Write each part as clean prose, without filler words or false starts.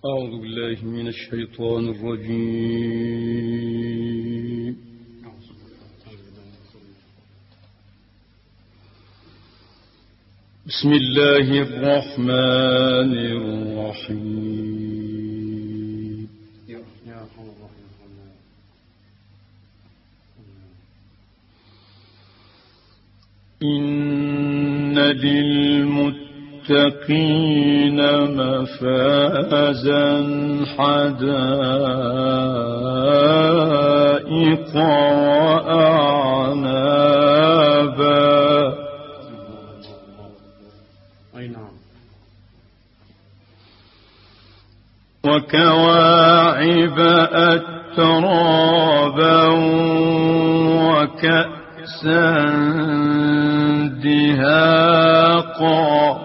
أعوذ بالله من الشيطان الرجيم. بسم الله الرحمن الرحيم. إن للمتقين مفازا حدائق وأعنابا وكواعب أترابا وكأسا دهاقا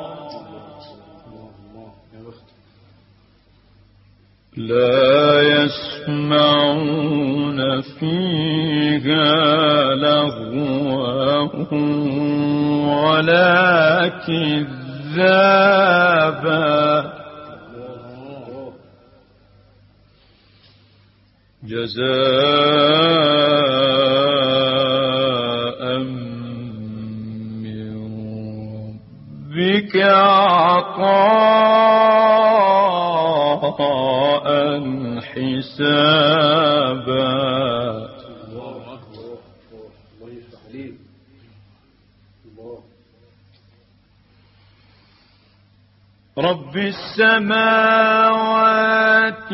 لا يسمعون فيها لغوا ولا كذابا جزاء من ربك عطاء حسابا. رب السماوات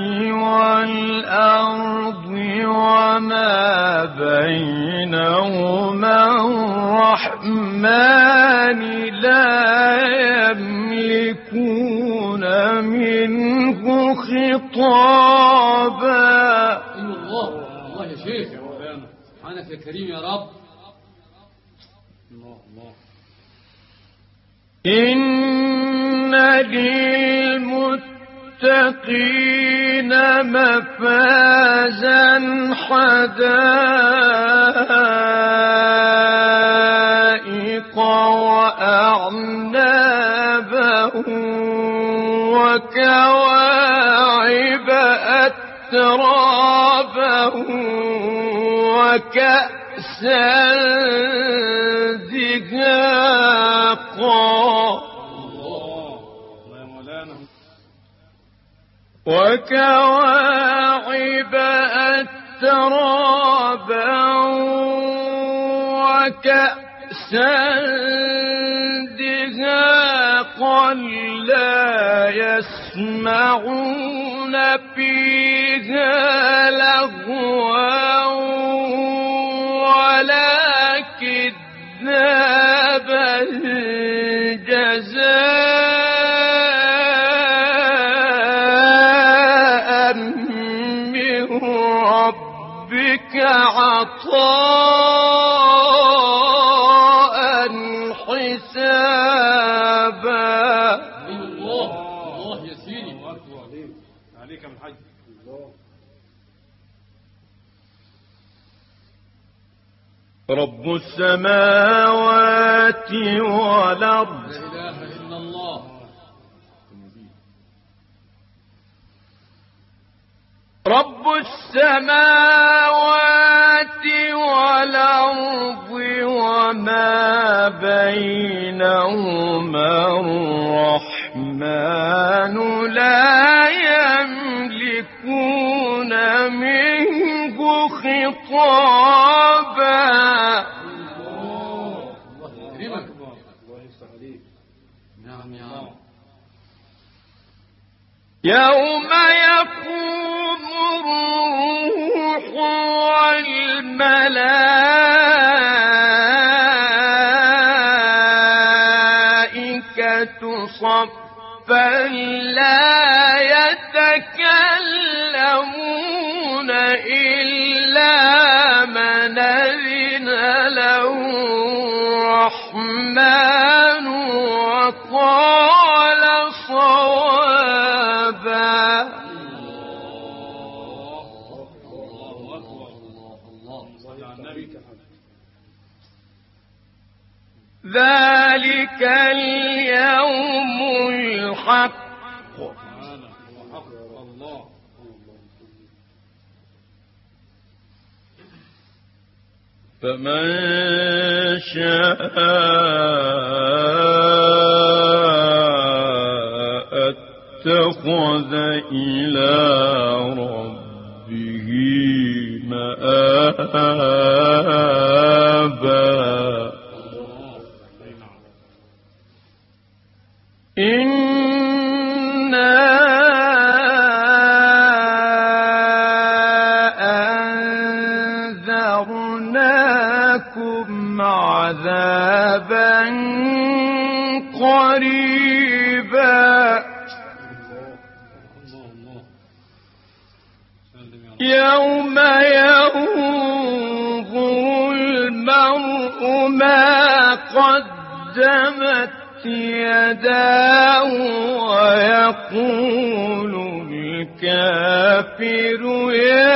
والأرض وما بينهما الرحمن لا يملكون منه خطابا. الله يا شيخ يا مولانا، سبحانك يا كريم يا رب. الله إن للمتقين مفازا حدائق وأعنابا وكواعب أترابا وكأسا دهاقا وكواعب أترابا وكأسا دهاقا لا يسمعون فيها لغوا ولا كذابا جزاء من ربك عطاء حسابا. الله يا سيدي، عليك من حج. رب السماوات والأرض لا إله إلا الله. رب السماوات والأرض وما بينهما الرحمن لا يملكون منه خطابا. يوم يقوم الروح والملائكة صفا لا يتكلمون إلا من أذن له الرحمن وقال صوابا. ذلك اليوم الحق الله. فمن شاء اتخذ إلى ربه مآبا إنا أنذرناكم عذابا قريبا يوم ينظر المرء ما قدمت يداه ويقول الكافر يا